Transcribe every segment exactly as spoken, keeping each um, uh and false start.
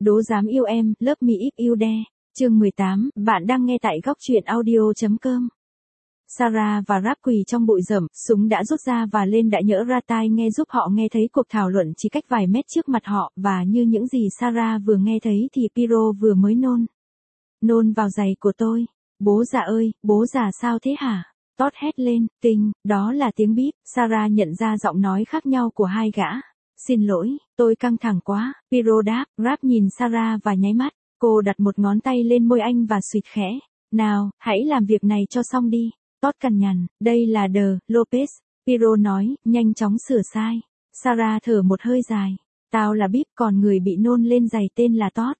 Đố dám yêu em, Love Me If You Dare. Chương mười tám, bạn đang nghe tại góc truyện audio chấm com. Sarah và Rap quỳ trong bụi rậm, súng đã rút ra và lên đã nhỡ ra tai nghe giúp họ nghe thấy cuộc thảo luận chỉ cách vài mét trước mặt họ, và như những gì Sarah vừa nghe thấy thì Piro vừa mới nôn. Nôn vào giày của tôi. Bố già ơi, bố già sao thế hả? Todd hét lên, kinh, đó là tiếng bíp. Sarah nhận ra giọng nói khác nhau của hai gã. Xin lỗi, tôi căng thẳng quá, Piro đáp. Rap nhìn Sarah và nháy mắt. Cô đặt một ngón tay lên môi anh và suýt khẽ. Nào, hãy làm việc này cho xong đi. Todd cằn nhằn, đây là The Lopez. Piro nói, nhanh chóng sửa sai. Sarah thở một hơi dài. Tao là bíp, còn người bị nôn lên giày tên là Todd.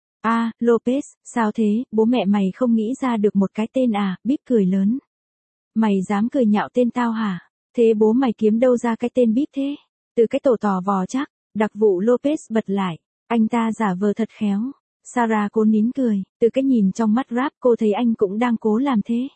À, Lopez, sao thế, bố mẹ mày không nghĩ ra được một cái tên à? Bíp cười lớn. Mày dám cười nhạo tên tao hả? Thế bố mày kiếm đâu ra cái tên bíp thế? Từ cái tổ tò vò chắc. Đặc vụ Lopez bật lại. Anh ta giả vờ thật khéo. Sarah cố nín cười. Từ cái nhìn trong mắt Rap cô thấy anh cũng đang cố làm thế.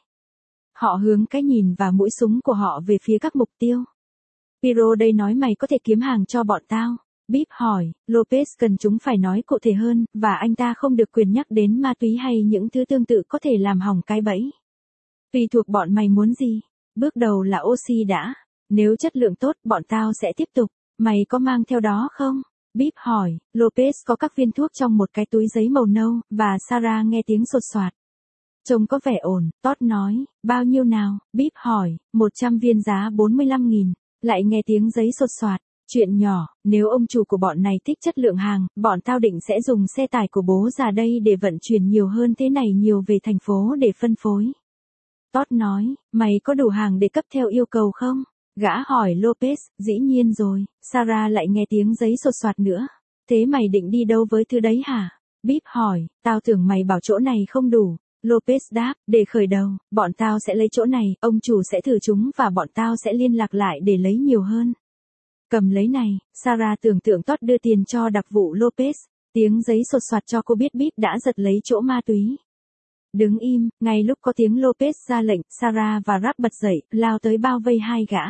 Họ hướng cái nhìn và mũi súng của họ về phía các mục tiêu. Piro đây nói mày có thể kiếm hàng cho bọn tao. Bíp hỏi, Lopez cần chúng phải nói cụ thể hơn, và anh ta không được quyền nhắc đến ma túy hay những thứ tương tự có thể làm hỏng cái bẫy. Tùy thuộc bọn mày muốn gì. Bước đầu là oxy đã. Nếu chất lượng tốt, bọn tao sẽ tiếp tục. Mày có mang theo đó không? Bíp hỏi, Lopez có các viên thuốc trong một cái túi giấy màu nâu, và Sarah nghe tiếng sột soạt. Trông có vẻ ổn, Todd nói, bao nhiêu nào? Bíp hỏi, một trăm viên giá bốn mươi lăm nghìn. Lại nghe tiếng giấy sột soạt. Chuyện nhỏ, nếu ông chủ của bọn này thích chất lượng hàng, bọn tao định sẽ dùng xe tải của bố già đây để vận chuyển nhiều hơn thế này nhiều về thành phố để phân phối. Todd nói, mày có đủ hàng để cấp theo yêu cầu không? Gã hỏi Lopez, dĩ nhiên rồi. Sarah lại nghe tiếng giấy sột soạt nữa. Thế mày định đi đâu với thứ đấy hả? Bíp hỏi, tao tưởng mày bảo chỗ này không đủ. Lopez đáp, để khởi đầu, bọn tao sẽ lấy chỗ này, ông chủ sẽ thử chúng và bọn tao sẽ liên lạc lại để lấy nhiều hơn. Cầm lấy này, Sarah tưởng tượng Todd đưa tiền cho đặc vụ Lopez. Tiếng giấy sột soạt cho cô biết Bíp đã giật lấy chỗ ma túy. Đứng im, ngay lúc có tiếng Lopez ra lệnh, Sarah và Rap bật dậy, lao tới bao vây hai gã.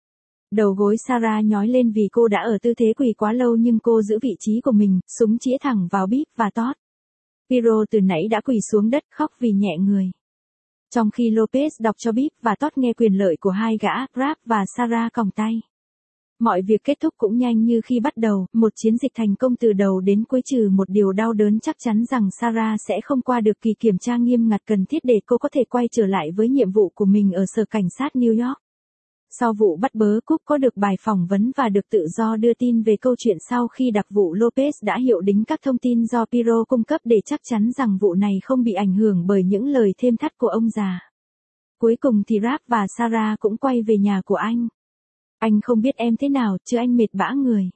Đầu gối Sarah nhói lên vì cô đã ở tư thế quỳ quá lâu nhưng cô giữ vị trí của mình, súng chĩa thẳng vào Bíp và Todd. Piro từ nãy đã quỳ xuống đất khóc vì nhẹ người. Trong khi Lopez đọc cho Bíp và Todd nghe quyền lợi của hai gã, Rap và Sarah còng tay. Mọi việc kết thúc cũng nhanh như khi bắt đầu, một chiến dịch thành công từ đầu đến cuối trừ một điều đau đớn chắc chắn rằng Sarah sẽ không qua được kỳ kiểm tra nghiêm ngặt cần thiết để cô có thể quay trở lại với nhiệm vụ của mình ở sở cảnh sát New York. Sau vụ bắt bớ Cúc có được bài phỏng vấn và được tự do đưa tin về câu chuyện sau khi đặc vụ Lopez đã hiệu đính các thông tin do Piro cung cấp để chắc chắn rằng vụ này không bị ảnh hưởng bởi những lời thêm thắt của ông già. Cuối cùng thì Rap và Sarah cũng quay về nhà của anh. Anh không biết em thế nào, chứ anh mệt bã người.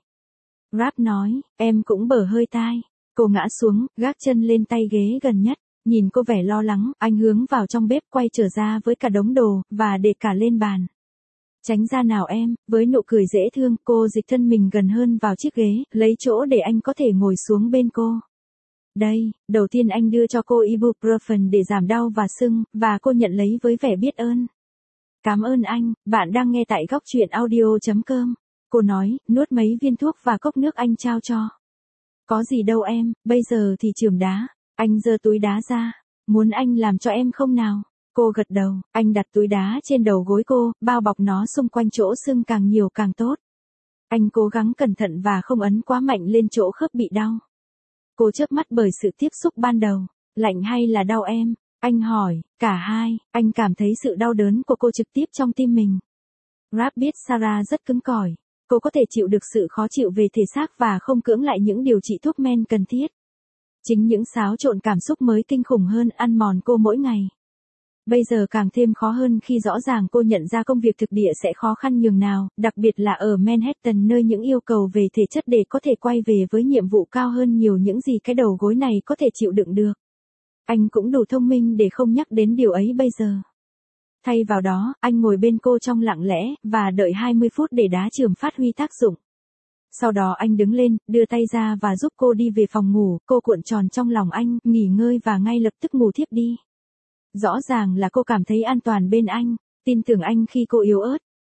Rap nói, em cũng bở hơi tai. Cô ngã xuống, gác chân lên tay ghế gần nhất. Nhìn cô vẻ lo lắng, anh hướng vào trong bếp quay trở ra với cả đống đồ, và để cả lên bàn. Tránh ra nào em, với nụ cười dễ thương, cô dịch thân mình gần hơn vào chiếc ghế, lấy chỗ để anh có thể ngồi xuống bên cô. Đây, đầu tiên anh đưa cho cô ibuprofen để giảm đau và sưng, và cô nhận lấy với vẻ biết ơn. Cảm ơn anh, bạn đang nghe tại góc truyện audio chấm com. Cô nói, nuốt mấy viên thuốc và cốc nước anh trao cho. Có gì đâu em, bây giờ thì chườm đá. Anh giơ túi đá ra. Muốn anh làm cho em không nào? Cô gật đầu, anh đặt túi đá trên đầu gối cô, bao bọc nó xung quanh chỗ sưng càng nhiều càng tốt. Anh cố gắng cẩn thận và không ấn quá mạnh lên chỗ khớp bị đau. Cô chớp mắt bởi sự tiếp xúc ban đầu. Lạnh hay là đau em? Anh hỏi, cả hai, anh cảm thấy sự đau đớn của cô trực tiếp trong tim mình. Rap biết Sarah rất cứng cỏi. Cô có thể chịu được sự khó chịu về thể xác và không cưỡng lại những điều trị thuốc men cần thiết. Chính những xáo trộn cảm xúc mới kinh khủng hơn ăn mòn cô mỗi ngày. Bây giờ càng thêm khó hơn khi rõ ràng cô nhận ra công việc thực địa sẽ khó khăn nhường nào, đặc biệt là ở Manhattan nơi những yêu cầu về thể chất để có thể quay về với nhiệm vụ cao hơn nhiều những gì cái đầu gối này có thể chịu đựng được. Anh cũng đủ thông minh để không nhắc đến điều ấy bây giờ. Thay vào đó, anh ngồi bên cô trong lặng lẽ, và đợi hai mươi phút để đá chườm phát huy tác dụng. Sau đó anh đứng lên, đưa tay ra và giúp cô đi về phòng ngủ, cô cuộn tròn trong lòng anh, nghỉ ngơi và ngay lập tức ngủ thiếp đi. Rõ ràng là cô cảm thấy an toàn bên anh, tin tưởng anh khi cô yếu ớt,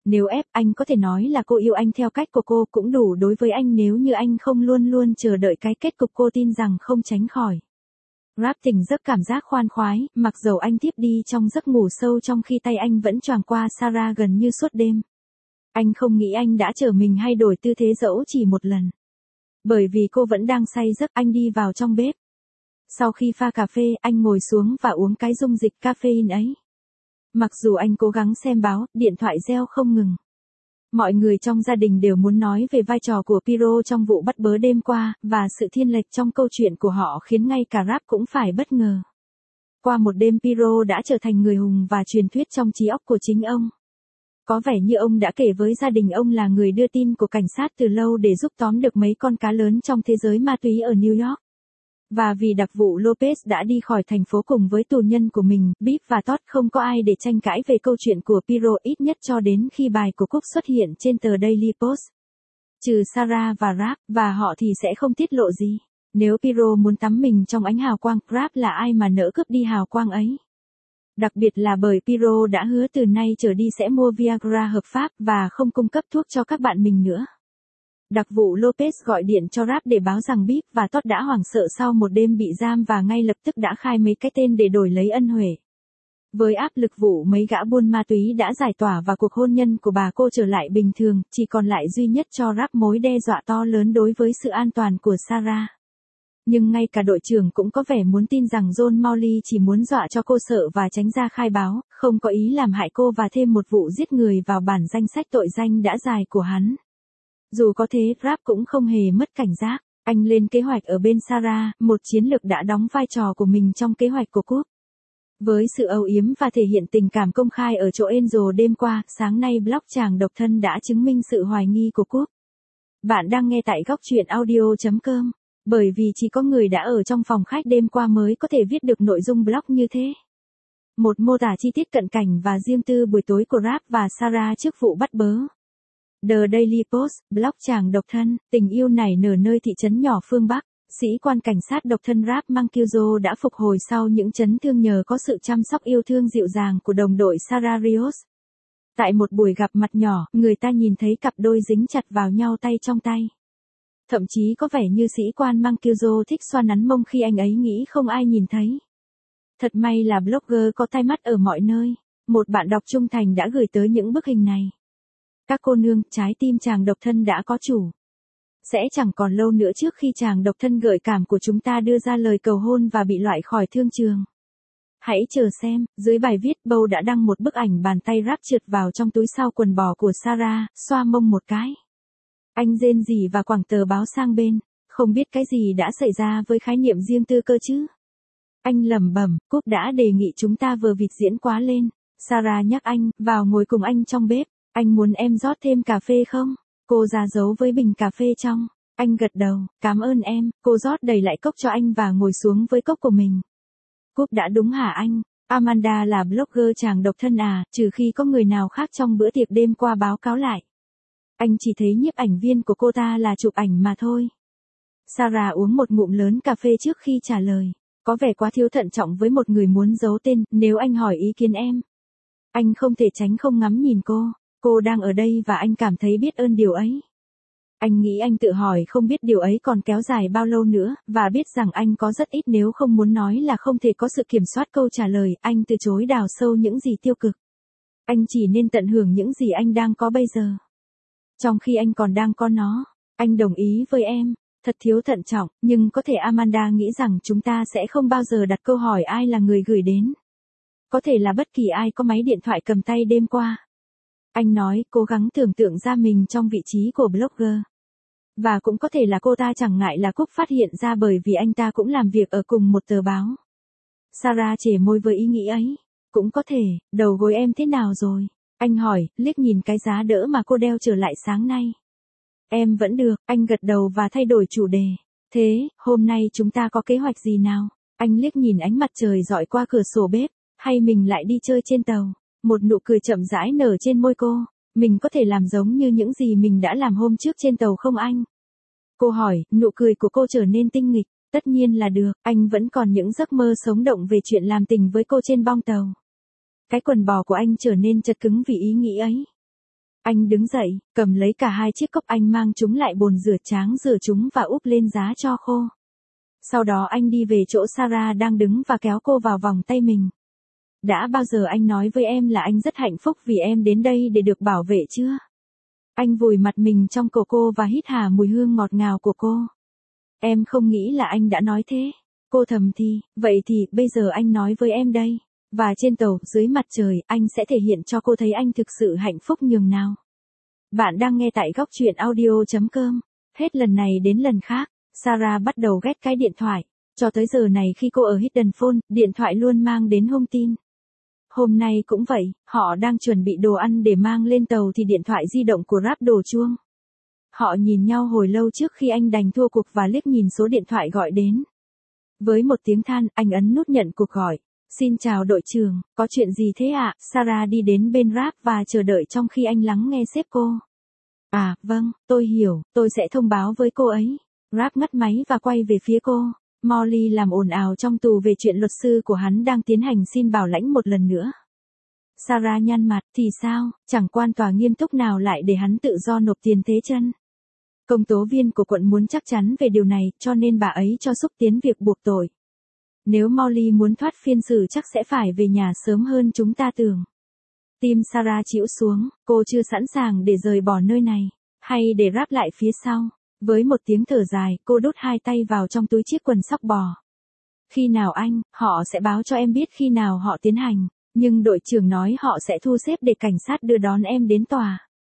Nếu ép anh có thể nói là cô yêu anh theo cách của cô cũng đủ đối với anh nếu như anh không luôn luôn chờ đợi cái kết cục cô tin rằng không tránh khỏi. Rap tỉnh giấc cảm giác khoan khoái, mặc dầu anh tiếp đi trong giấc ngủ sâu trong khi tay anh vẫn choàng qua Sarah gần như suốt đêm. Anh không nghĩ anh đã chở mình hay đổi tư thế dẫu chỉ một lần. Bởi vì cô vẫn đang say giấc, anh đi vào trong bếp. Sau khi pha cà phê, anh ngồi xuống và uống cái dung dịch caffeine ấy. Mặc dù anh cố gắng xem báo, điện thoại reo không ngừng. Mọi người trong gia đình đều muốn nói về vai trò của Piro trong vụ bắt bớ đêm qua, và sự thiên lệch trong câu chuyện của họ khiến ngay cả Rap cũng phải bất ngờ. Qua một đêm Piro đã trở thành người hùng và truyền thuyết trong trí óc của chính ông. Có vẻ như ông đã kể với gia đình ông là người đưa tin của cảnh sát từ lâu để giúp tóm được mấy con cá lớn trong thế giới ma túy ở New York. Và vì đặc vụ Lopez đã đi khỏi thành phố cùng với tù nhân của mình, Bip và Todd không có ai để tranh cãi về câu chuyện của Piro ít nhất cho đến khi bài của Cook xuất hiện trên tờ Daily Post. Trừ Sarah và Rap, và họ thì sẽ không tiết lộ gì. Nếu Piro muốn tắm mình trong ánh hào quang, Rap là ai mà nỡ cướp đi hào quang ấy. Đặc biệt là bởi Piro đã hứa từ nay trở đi sẽ mua Viagra hợp pháp và không cung cấp thuốc cho các bạn mình nữa. Đặc vụ Lopez gọi điện cho Rap để báo rằng Bip và Todd đã hoảng sợ sau một đêm bị giam và ngay lập tức đã khai mấy cái tên để đổi lấy ân huệ. Với áp lực vụ mấy gã buôn ma túy đã giải tỏa và cuộc hôn nhân của bà cô trở lại bình thường, chỉ còn lại duy nhất cho Rap mối đe dọa to lớn đối với sự an toàn của Sarah. Nhưng ngay cả đội trưởng cũng có vẻ muốn tin rằng John Mowley chỉ muốn dọa cho cô sợ và tránh ra khai báo, không có ý làm hại cô và thêm một vụ giết người vào bản danh sách tội danh đã dài của hắn. Dù có thế, Rap cũng không hề mất cảnh giác. Anh lên kế hoạch ở bên Sarah, một chiến lược đã đóng vai trò của mình trong kế hoạch của Cook. Với sự âu yếm và thể hiện tình cảm công khai ở chỗ Angel đêm qua, sáng nay blog chàng độc thân đã chứng minh sự hoài nghi của Cook. Bạn đang nghe tại góc truyện audio chấm com. Bởi vì chỉ có người đã ở trong phòng khách đêm qua mới có thể viết được nội dung blog như thế. Một mô tả chi tiết cận cảnh và riêng tư buổi tối của Rap và Sarah trước vụ bắt bớ. The Daily Post, blog chàng độc thân, tình yêu nảy nở nơi thị trấn nhỏ phương Bắc. Sĩ quan cảnh sát độc thân Rap Mancuso đã phục hồi sau những chấn thương nhờ có sự chăm sóc yêu thương dịu dàng của đồng đội Sarah Rios. Tại một buổi gặp mặt nhỏ, người ta nhìn thấy cặp đôi dính chặt vào nhau tay trong tay. Thậm chí có vẻ như sĩ quan Mancuso thích xoa nắn mông khi anh ấy nghĩ không ai nhìn thấy. Thật may là blogger có tai mắt ở mọi nơi. Một bạn đọc trung thành đã gửi tới những bức hình này. Các cô nương, trái tim chàng độc thân đã có chủ. Sẽ chẳng còn lâu nữa trước khi chàng độc thân gợi cảm của chúng ta đưa ra lời cầu hôn và bị loại khỏi thương trường. Hãy chờ xem, dưới bài viết Bow đã đăng một bức ảnh bàn tay Rap trượt vào trong túi sau quần bò của Sarah, xoa mông một cái. Anh rên rỉ và quẳng tờ báo sang bên, không biết cái gì đã xảy ra với khái niệm riêng tư cơ chứ. Anh lẩm bẩm, Cúc đã đề nghị chúng ta vừa vịt diễn quá lên. Sarah nhắc anh, vào ngồi cùng anh trong bếp, anh muốn em rót thêm cà phê không? Cô ra dấu với bình cà phê trong. Anh gật đầu, cảm ơn em, cô rót đầy lại cốc cho anh và ngồi xuống với cốc của mình. Cúc đã đúng hả anh? Amanda là blogger chàng độc thân à, trừ khi có người nào khác trong bữa tiệc đêm qua báo cáo lại. Anh chỉ thấy nhiếp ảnh viên của cô ta là chụp ảnh mà thôi. Sarah uống một ngụm lớn cà phê trước khi trả lời. Có vẻ quá thiếu thận trọng với một người muốn giấu tên, nếu anh hỏi ý kiến em. Anh không thể tránh không ngắm nhìn cô. Cô đang ở đây và anh cảm thấy biết ơn điều ấy. Anh nghĩ anh tự hỏi không biết điều ấy còn kéo dài bao lâu nữa, và biết rằng anh có rất ít nếu không muốn nói là không thể có sự kiểm soát câu trả lời, anh từ chối đào sâu những gì tiêu cực. Anh chỉ nên tận hưởng những gì anh đang có bây giờ. Trong khi anh còn đang có nó, anh đồng ý với em, thật thiếu thận trọng, nhưng có thể Amanda nghĩ rằng chúng ta sẽ không bao giờ đặt câu hỏi ai là người gửi đến. Có thể là bất kỳ ai có máy điện thoại cầm tay đêm qua. Anh nói, cố gắng tưởng tượng ra mình trong vị trí của blogger. Và cũng có thể là cô ta chẳng ngại là Cúc phát hiện ra bởi vì anh ta cũng làm việc ở cùng một tờ báo. Sarah chề môi với ý nghĩ ấy. Cũng có thể, đầu gối em thế nào rồi? Anh hỏi, liếc nhìn cái giá đỡ mà cô đeo trở lại sáng nay. Em vẫn được, anh gật đầu và thay đổi chủ đề. Thế, hôm nay chúng ta có kế hoạch gì nào? Anh liếc nhìn ánh mặt trời rọi qua cửa sổ bếp, hay mình lại đi chơi trên tàu? Một nụ cười chậm rãi nở trên môi cô. Mình có thể làm giống như những gì mình đã làm hôm trước trên tàu không anh? Cô hỏi, nụ cười của cô trở nên tinh nghịch. Tất nhiên là được, anh vẫn còn những giấc mơ sống động về chuyện làm tình với cô trên bong tàu. Cái quần bò của anh trở nên chật cứng vì ý nghĩ ấy. Anh đứng dậy, cầm lấy cả hai chiếc cốc anh mang chúng lại bồn rửa tráng rửa chúng và úp lên giá cho khô. Sau đó anh đi về chỗ Sarah đang đứng và kéo cô vào vòng tay mình. Đã bao giờ anh nói với em là anh rất hạnh phúc vì em đến đây để được bảo vệ chưa? Anh vùi mặt mình trong cổ cô và hít hà mùi hương ngọt ngào của cô. Em không nghĩ là anh đã nói thế. Cô thầm thì, vậy thì, bây giờ anh nói với em đây. Và trên tàu, dưới mặt trời, anh sẽ thể hiện cho cô thấy anh thực sự hạnh phúc nhường nào. Bạn đang nghe tại góc chuyện audio chấm com. Hết lần này đến lần khác, Sarah bắt đầu ghét cái điện thoại. Cho tới giờ này khi cô ở Hidden Phone, điện thoại luôn mang đến home tin. Hôm nay cũng vậy, họ đang chuẩn bị đồ ăn để mang lên tàu thì điện thoại di động của Rap đổ chuông. Họ nhìn nhau hồi lâu trước khi anh đành thua cuộc và liếc nhìn số điện thoại gọi đến. Với một tiếng than, anh ấn nút nhận cuộc gọi. Xin chào đội trưởng, có chuyện gì thế ạ? À? Sarah đi đến bên Rap và chờ đợi trong khi anh lắng nghe sếp cô. À, vâng, tôi hiểu, tôi sẽ thông báo với cô ấy. Rap ngắt máy và quay về phía cô. Molly làm ồn ào trong tù về chuyện luật sư của hắn đang tiến hành xin bảo lãnh một lần nữa. Sarah nhăn mặt, thì sao, chẳng quan tòa nghiêm túc nào lại để hắn tự do nộp tiền thế chân. Công tố viên của quận muốn chắc chắn về điều này, cho nên bà ấy cho xúc tiến việc buộc tội. Nếu Molly muốn thoát phiên xử chắc sẽ phải về nhà sớm hơn chúng ta tưởng. Tim Sarah chĩu xuống, cô chưa sẵn sàng để rời bỏ nơi này, hay để Rap lại phía sau. Với một tiếng thở dài, cô đút hai tay vào trong túi chiếc quần sóc bò. Khi nào anh, họ sẽ báo cho em biết khi nào họ tiến hành, nhưng đội trưởng nói họ sẽ thu xếp để cảnh sát đưa đón em đến tòa.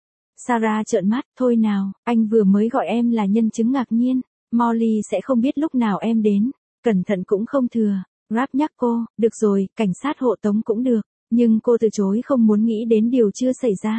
Sarah trợn mắt, thôi nào, anh vừa mới gọi em là nhân chứng ngạc nhiên, Molly sẽ không biết lúc nào em đến, cẩn thận cũng không thừa. Rap nhắc cô, được rồi, cảnh sát hộ tống cũng được, nhưng cô từ chối không muốn nghĩ đến điều chưa xảy ra.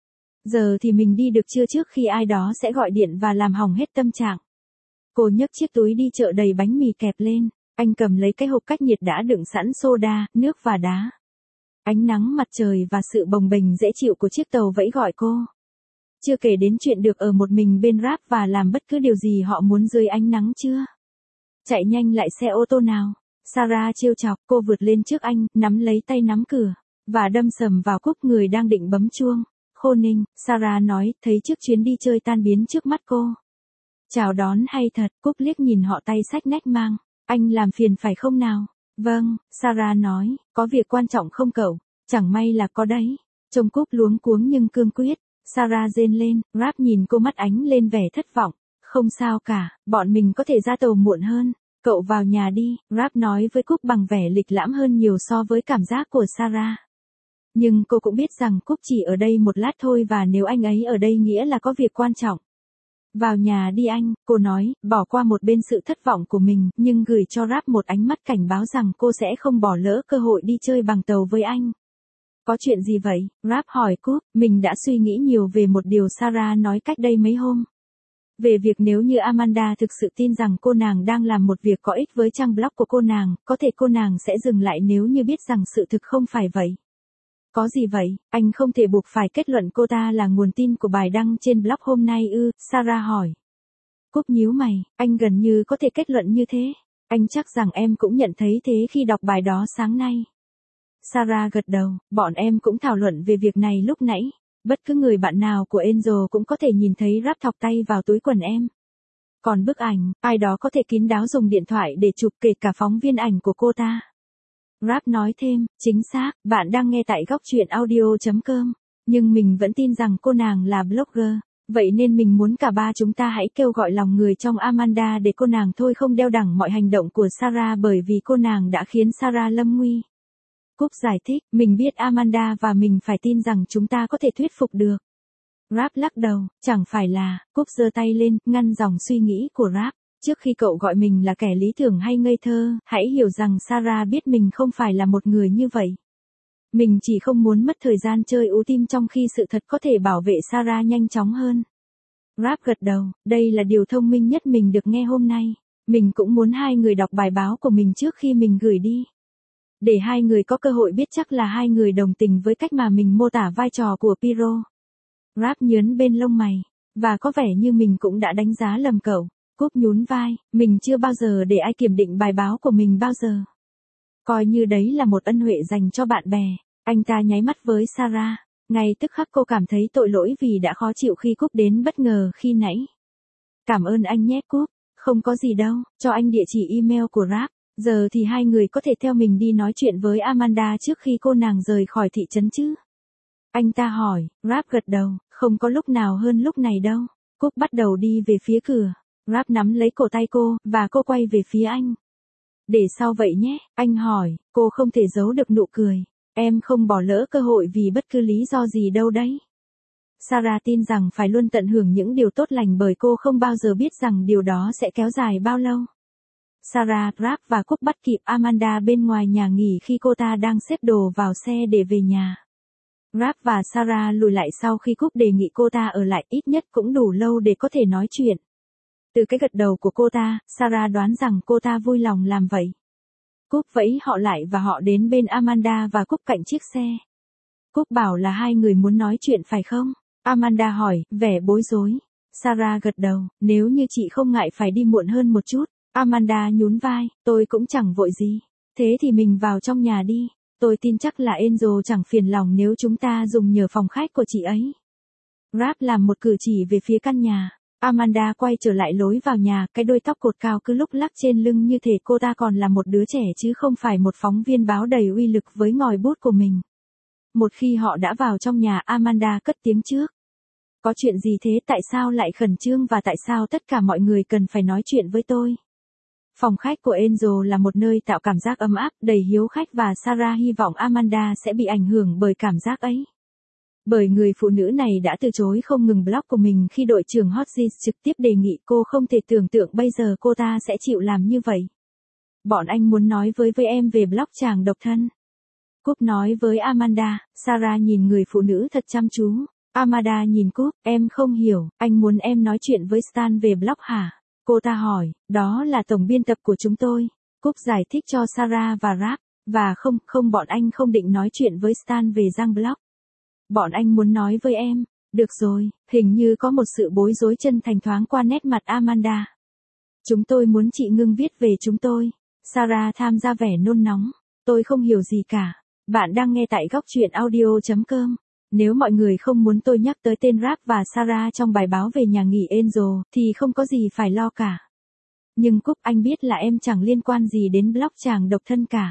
Giờ thì mình đi được chưa trước khi ai đó sẽ gọi điện và làm hỏng hết tâm trạng. Cô nhấc chiếc túi đi chợ đầy bánh mì kẹp lên, anh cầm lấy cái hộp cách nhiệt đã đựng sẵn soda, nước và đá. Ánh nắng mặt trời và sự bồng bềnh dễ chịu của chiếc tàu vẫy gọi cô. Chưa kể đến chuyện được ở một mình bên Rap và làm bất cứ điều gì họ muốn dưới ánh nắng chưa. Chạy nhanh lại xe ô tô nào. Sarah trêu chọc, cô vượt lên trước anh, nắm lấy tay nắm cửa, và đâm sầm vào Cúc người đang định bấm chuông. Khô ninh, Sarah nói, thấy trước chuyến đi chơi tan biến trước mắt cô. Chào đón hay thật, Cúc liếc nhìn họ tay xách nách mang. Anh làm phiền phải không nào? Vâng, Sarah nói, có việc quan trọng không cậu? Chẳng may là có đấy. Trông Cúc luống cuống nhưng cương quyết. Sarah rên lên, Rap nhìn cô mắt ánh lên vẻ thất vọng. Không sao cả, bọn mình có thể ra tàu muộn hơn. Cậu vào nhà đi, Rap nói với Cúc bằng vẻ lịch lãm hơn nhiều so với cảm giác của Sarah. Nhưng cô cũng biết rằng Cúc chỉ ở đây một lát thôi và nếu anh ấy ở đây nghĩa là có việc quan trọng. Vào nhà đi anh, cô nói, bỏ qua một bên sự thất vọng của mình, nhưng gửi cho Rap một ánh mắt cảnh báo rằng cô sẽ không bỏ lỡ cơ hội đi chơi bằng tàu với anh. Có chuyện gì vậy? Rap hỏi Cúc, mình đã suy nghĩ nhiều về một điều Sarah nói cách đây mấy hôm. Về việc nếu như Amanda thực sự tin rằng cô nàng đang làm một việc có ích với trang blog của cô nàng, có thể cô nàng sẽ dừng lại nếu như biết rằng sự thực không phải vậy. Có gì vậy, anh không thể buộc phải kết luận cô ta là nguồn tin của bài đăng trên blog hôm nay ư, Sarah hỏi. Cúc nhíu mày, anh gần như có thể kết luận như thế. Anh chắc rằng em cũng nhận thấy thế khi đọc bài đó sáng nay. Sarah gật đầu, bọn em cũng thảo luận về việc này lúc nãy. Bất cứ người bạn nào của Angel cũng có thể nhìn thấy Rap thọc tay vào túi quần em. Còn bức ảnh, ai đó có thể kín đáo dùng điện thoại để chụp kể cả phóng viên ảnh của cô ta. Rap nói thêm, chính xác, bạn đang nghe tại góc chuyện audio chấm com. Nhưng mình vẫn tin rằng cô nàng là blogger. Vậy nên mình muốn cả ba chúng ta hãy kêu gọi lòng người trong Amanda để cô nàng thôi không đeo đẳng mọi hành động của Sarah bởi vì cô nàng đã khiến Sarah lâm nguy. Cúc giải thích, mình biết Amanda và mình phải tin rằng chúng ta có thể thuyết phục được. Rap lắc đầu, chẳng phải là, Cúc giơ tay lên, ngăn dòng suy nghĩ của Rap. Trước khi cậu gọi mình là kẻ lý tưởng hay ngây thơ, hãy hiểu rằng Sarah biết mình không phải là một người như vậy. Mình chỉ không muốn mất thời gian chơi ú tim trong khi sự thật có thể bảo vệ Sarah nhanh chóng hơn. Rap gật đầu, đây là điều thông minh nhất mình được nghe hôm nay. Mình cũng muốn hai người đọc bài báo của mình trước khi mình gửi đi. Để hai người có cơ hội biết chắc là hai người đồng tình với cách mà mình mô tả vai trò của Piro. Rap nhớn bên lông mày, và có vẻ như mình cũng đã đánh giá lầm cậu. Cúc nhún vai, mình chưa bao giờ để ai kiểm định bài báo của mình bao giờ. Coi như đấy là một ân huệ dành cho bạn bè. Anh ta nháy mắt với Sarah. Ngay tức khắc cô cảm thấy tội lỗi vì đã khó chịu khi Cúp đến bất ngờ khi nãy. Cảm ơn anh nhé Cúp, không có gì đâu, cho anh địa chỉ email của Rap. Giờ thì hai người có thể theo mình đi nói chuyện với Amanda trước khi cô nàng rời khỏi thị trấn chứ? Anh ta hỏi, Rap gật đầu, không có lúc nào hơn lúc này đâu. Cúp bắt đầu đi về phía cửa. Rap nắm lấy cổ tay cô, và cô quay về phía anh. Để sau vậy nhé, anh hỏi, cô không thể giấu được nụ cười. Em không bỏ lỡ cơ hội vì bất cứ lý do gì đâu đấy. Sarah tin rằng phải luôn tận hưởng những điều tốt lành bởi cô không bao giờ biết rằng điều đó sẽ kéo dài bao lâu. Sarah, Rap và Cúp bắt kịp Amanda bên ngoài nhà nghỉ khi cô ta đang xếp đồ vào xe để về nhà. Rap và Sarah lùi lại sau khi Cúp đề nghị cô ta ở lại ít nhất cũng đủ lâu để có thể nói chuyện. Từ cái gật đầu của cô ta, Sarah đoán rằng cô ta vui lòng làm vậy. Cúp vẫy họ lại và họ đến bên Amanda và Cúp cạnh chiếc xe. Cúp bảo là hai người muốn nói chuyện phải không? Amanda hỏi, vẻ bối rối. Sarah gật đầu, nếu như chị không ngại phải đi muộn hơn một chút. Amanda nhún vai, tôi cũng chẳng vội gì. Thế thì mình vào trong nhà đi. Tôi tin chắc là Angel chẳng phiền lòng nếu chúng ta dùng nhờ phòng khách của chị ấy. Rap làm một cử chỉ về phía căn nhà. Amanda quay trở lại lối vào nhà, cái đuôi tóc cột cao cứ lúc lắc trên lưng như thể cô ta còn là một đứa trẻ chứ không phải một phóng viên báo đầy uy lực với ngòi bút của mình. Một khi họ đã vào trong nhà, Amanda cất tiếng trước. Có chuyện gì thế, tại sao lại khẩn trương và tại sao tất cả mọi người cần phải nói chuyện với tôi? Phòng khách của Angel là một nơi tạo cảm giác ấm áp, đầy hiếu khách và Sarah hy vọng Amanda sẽ bị ảnh hưởng bởi cảm giác ấy. Bởi người phụ nữ này đã từ chối không ngừng blog của mình khi đội trưởng Hodges trực tiếp đề nghị, cô không thể tưởng tượng bây giờ cô ta sẽ chịu làm như vậy. Bọn anh muốn nói với với em về blog chàng độc thân. Cúp nói với Amanda. Sarah nhìn người phụ nữ thật chăm chú. Amanda nhìn Cúp, em không hiểu, anh muốn em nói chuyện với Stan về blog hả? Cô ta hỏi, đó là tổng biên tập của chúng tôi. Cúp giải thích cho Sarah và Rap, và không, không bọn anh không định nói chuyện với Stan về trang blog. Bọn anh muốn nói với em. Được rồi, hình như có một sự bối rối chân thành thoáng qua nét mặt Amanda. Chúng tôi muốn chị ngưng viết về chúng tôi. Sarah tham gia vẻ nôn nóng. Tôi không hiểu gì cả. Bạn đang nghe tại góc truyện audio chấm com. Nếu mọi người không muốn tôi nhắc tới tên Rap và Sarah trong bài báo về nhà nghỉ Angel, thì không có gì phải lo cả. Nhưng Cúp, anh biết là em chẳng liên quan gì đến blog chàng độc thân cả.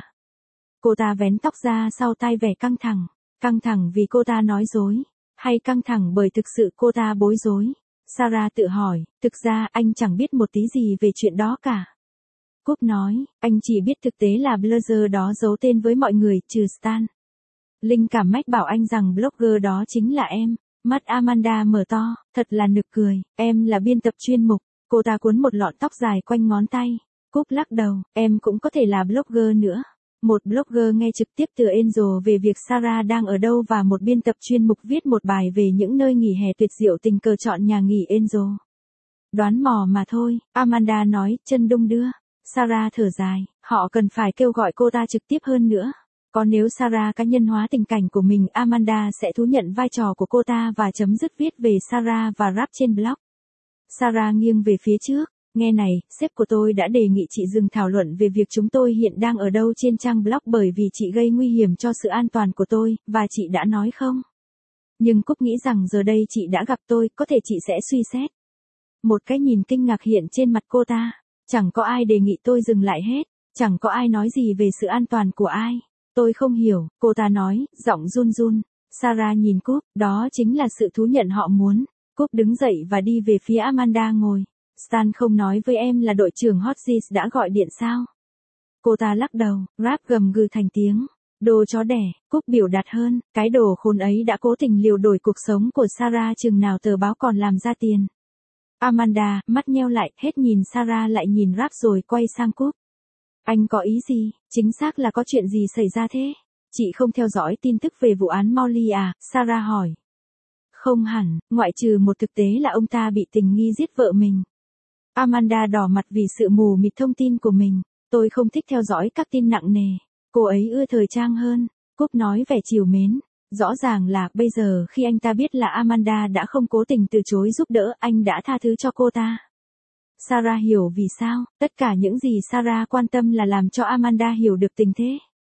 Cô ta vén tóc ra sau tai vẻ căng thẳng. Căng thẳng vì cô ta nói dối, hay căng thẳng bởi thực sự cô ta bối rối? Sarah tự hỏi, thực ra anh chẳng biết một tí gì về chuyện đó cả. Cúp nói, anh chỉ biết thực tế là blogger đó giấu tên với mọi người, trừ Stan. Linh cảm mách bảo anh rằng blogger đó chính là em. Mắt Amanda mở to, thật là nực cười, em là biên tập chuyên mục. Cô ta cuốn một lọn tóc dài quanh ngón tay. Cúp lắc đầu, em cũng có thể là blogger nữa. Một blogger nghe trực tiếp từ Angel về việc Sarah đang ở đâu và một biên tập chuyên mục viết một bài về những nơi nghỉ hè tuyệt diệu tình cờ chọn nhà nghỉ Angel. Đoán mò mà thôi, Amanda nói, chân đung đưa. Sarah thở dài, họ cần phải kêu gọi cô ta trực tiếp hơn nữa. Còn nếu Sarah cá nhân hóa tình cảnh của mình, Amanda sẽ thú nhận vai trò của cô ta và chấm dứt viết về Sarah và Rap trên blog. Sarah nghiêng về phía trước. Nghe này, sếp của tôi đã đề nghị chị dừng thảo luận về việc chúng tôi hiện đang ở đâu trên trang blog bởi vì chị gây nguy hiểm cho sự an toàn của tôi, và chị đã nói không. Nhưng Cúp nghĩ rằng giờ đây chị đã gặp tôi, có thể chị sẽ suy xét. Một cái nhìn kinh ngạc hiện trên mặt cô ta. Chẳng có ai đề nghị tôi dừng lại hết, chẳng có ai nói gì về sự an toàn của ai. Tôi không hiểu, cô ta nói, giọng run run. Sarah nhìn Cúp, đó chính là sự thú nhận họ muốn. Cúp đứng dậy và đi về phía Amanda ngồi. Stan không nói với em là đội trưởng Hodges đã gọi điện sao? Cô ta lắc đầu, Rap gầm gừ thành tiếng. Đồ chó đẻ, Cúp biểu đạt hơn, cái đồ khốn ấy đã cố tình liều đổi cuộc sống của Sarah chừng nào tờ báo còn làm ra tiền. Amanda, mắt nheo lại, hết nhìn Sarah lại nhìn Rap rồi quay sang Cúp. Anh có ý gì, chính xác là có chuyện gì xảy ra thế? Chị không theo dõi tin tức về vụ án Molly à? Sarah hỏi. Không hẳn, ngoại trừ một thực tế là ông ta bị tình nghi giết vợ mình. Amanda đỏ mặt vì sự mù mịt thông tin của mình. Tôi không thích theo dõi các tin nặng nề. Cô ấy ưa thời trang hơn. Cúp nói vẻ trìu mến. Rõ ràng là bây giờ khi anh ta biết là Amanda đã không cố tình từ chối giúp đỡ, anh đã tha thứ cho cô ta. Sarah hiểu vì sao, tất cả những gì Sarah quan tâm là làm cho Amanda hiểu được tình thế.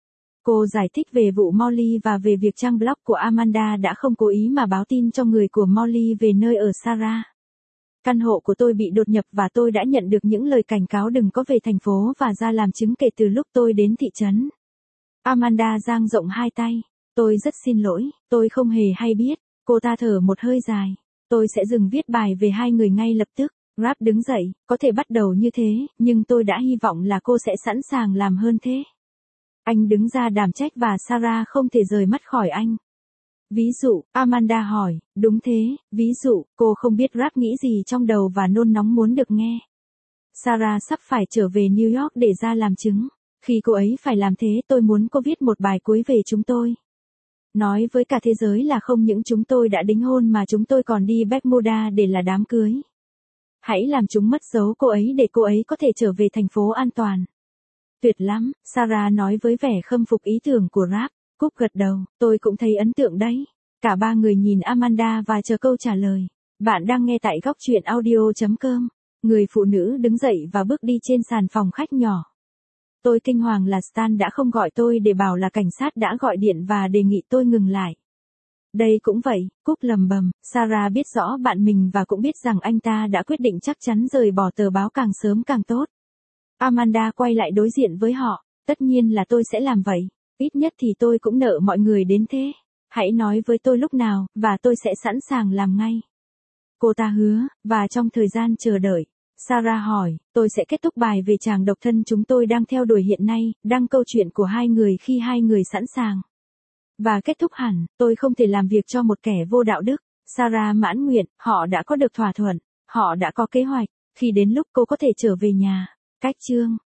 Cô giải thích về vụ Molly và về việc trang blog của Amanda đã không cố ý mà báo tin cho người của Molly về nơi ở Sarah. Căn hộ của tôi bị đột nhập và tôi đã nhận được những lời cảnh cáo đừng có về thành phố và ra làm chứng kể từ lúc tôi đến thị trấn. Amanda dang rộng hai tay. Tôi rất xin lỗi, tôi không hề hay biết. Cô ta thở một hơi dài. Tôi sẽ dừng viết bài về hai người ngay lập tức. Rap đứng dậy, có thể bắt đầu như thế, nhưng tôi đã hy vọng là cô sẽ sẵn sàng làm hơn thế. Anh đứng ra đảm trách và Sarah không thể rời mắt khỏi anh. Ví dụ, Amanda hỏi, đúng thế, ví dụ, cô không biết Rap nghĩ gì trong đầu và nôn nóng muốn được nghe. Sarah sắp phải trở về New York để ra làm chứng. Khi cô ấy phải làm thế tôi muốn cô viết một bài cuối về chúng tôi. Nói với cả thế giới là không những chúng tôi đã đính hôn mà chúng tôi còn đi Bermuda để là đám cưới. Hãy làm chúng mất dấu cô ấy để cô ấy có thể trở về thành phố an toàn. Tuyệt lắm, Sarah nói với vẻ khâm phục ý tưởng của Rap. Cúc gật đầu, tôi cũng thấy ấn tượng đấy. Cả ba người nhìn Amanda và chờ câu trả lời. Bạn đang nghe tại góc truyện audio chấm com. Người phụ nữ đứng dậy và bước đi trên sàn phòng khách nhỏ. Tôi kinh hoàng là Stan đã không gọi tôi để bảo là cảnh sát đã gọi điện và đề nghị tôi ngừng lại. Đây cũng vậy, Cúc lầm bầm, Sarah biết rõ bạn mình và cũng biết rằng anh ta đã quyết định chắc chắn rời bỏ tờ báo càng sớm càng tốt. Amanda quay lại đối diện với họ, tất nhiên là tôi sẽ làm vậy, ít nhất thì tôi cũng nợ mọi người đến thế. Hãy nói với tôi lúc nào, và tôi sẽ sẵn sàng làm ngay. Cô ta hứa, và trong thời gian chờ đợi, Sarah hỏi, tôi sẽ kết thúc bài về chàng độc thân chúng tôi đang theo đuổi hiện nay, đăng câu chuyện của hai người khi hai người sẵn sàng. Và kết thúc hẳn, tôi không thể làm việc cho một kẻ vô đạo đức. Sarah mãn nguyện, họ đã có được thỏa thuận, họ đã có kế hoạch, khi đến lúc cô có thể trở về nhà. Cách chương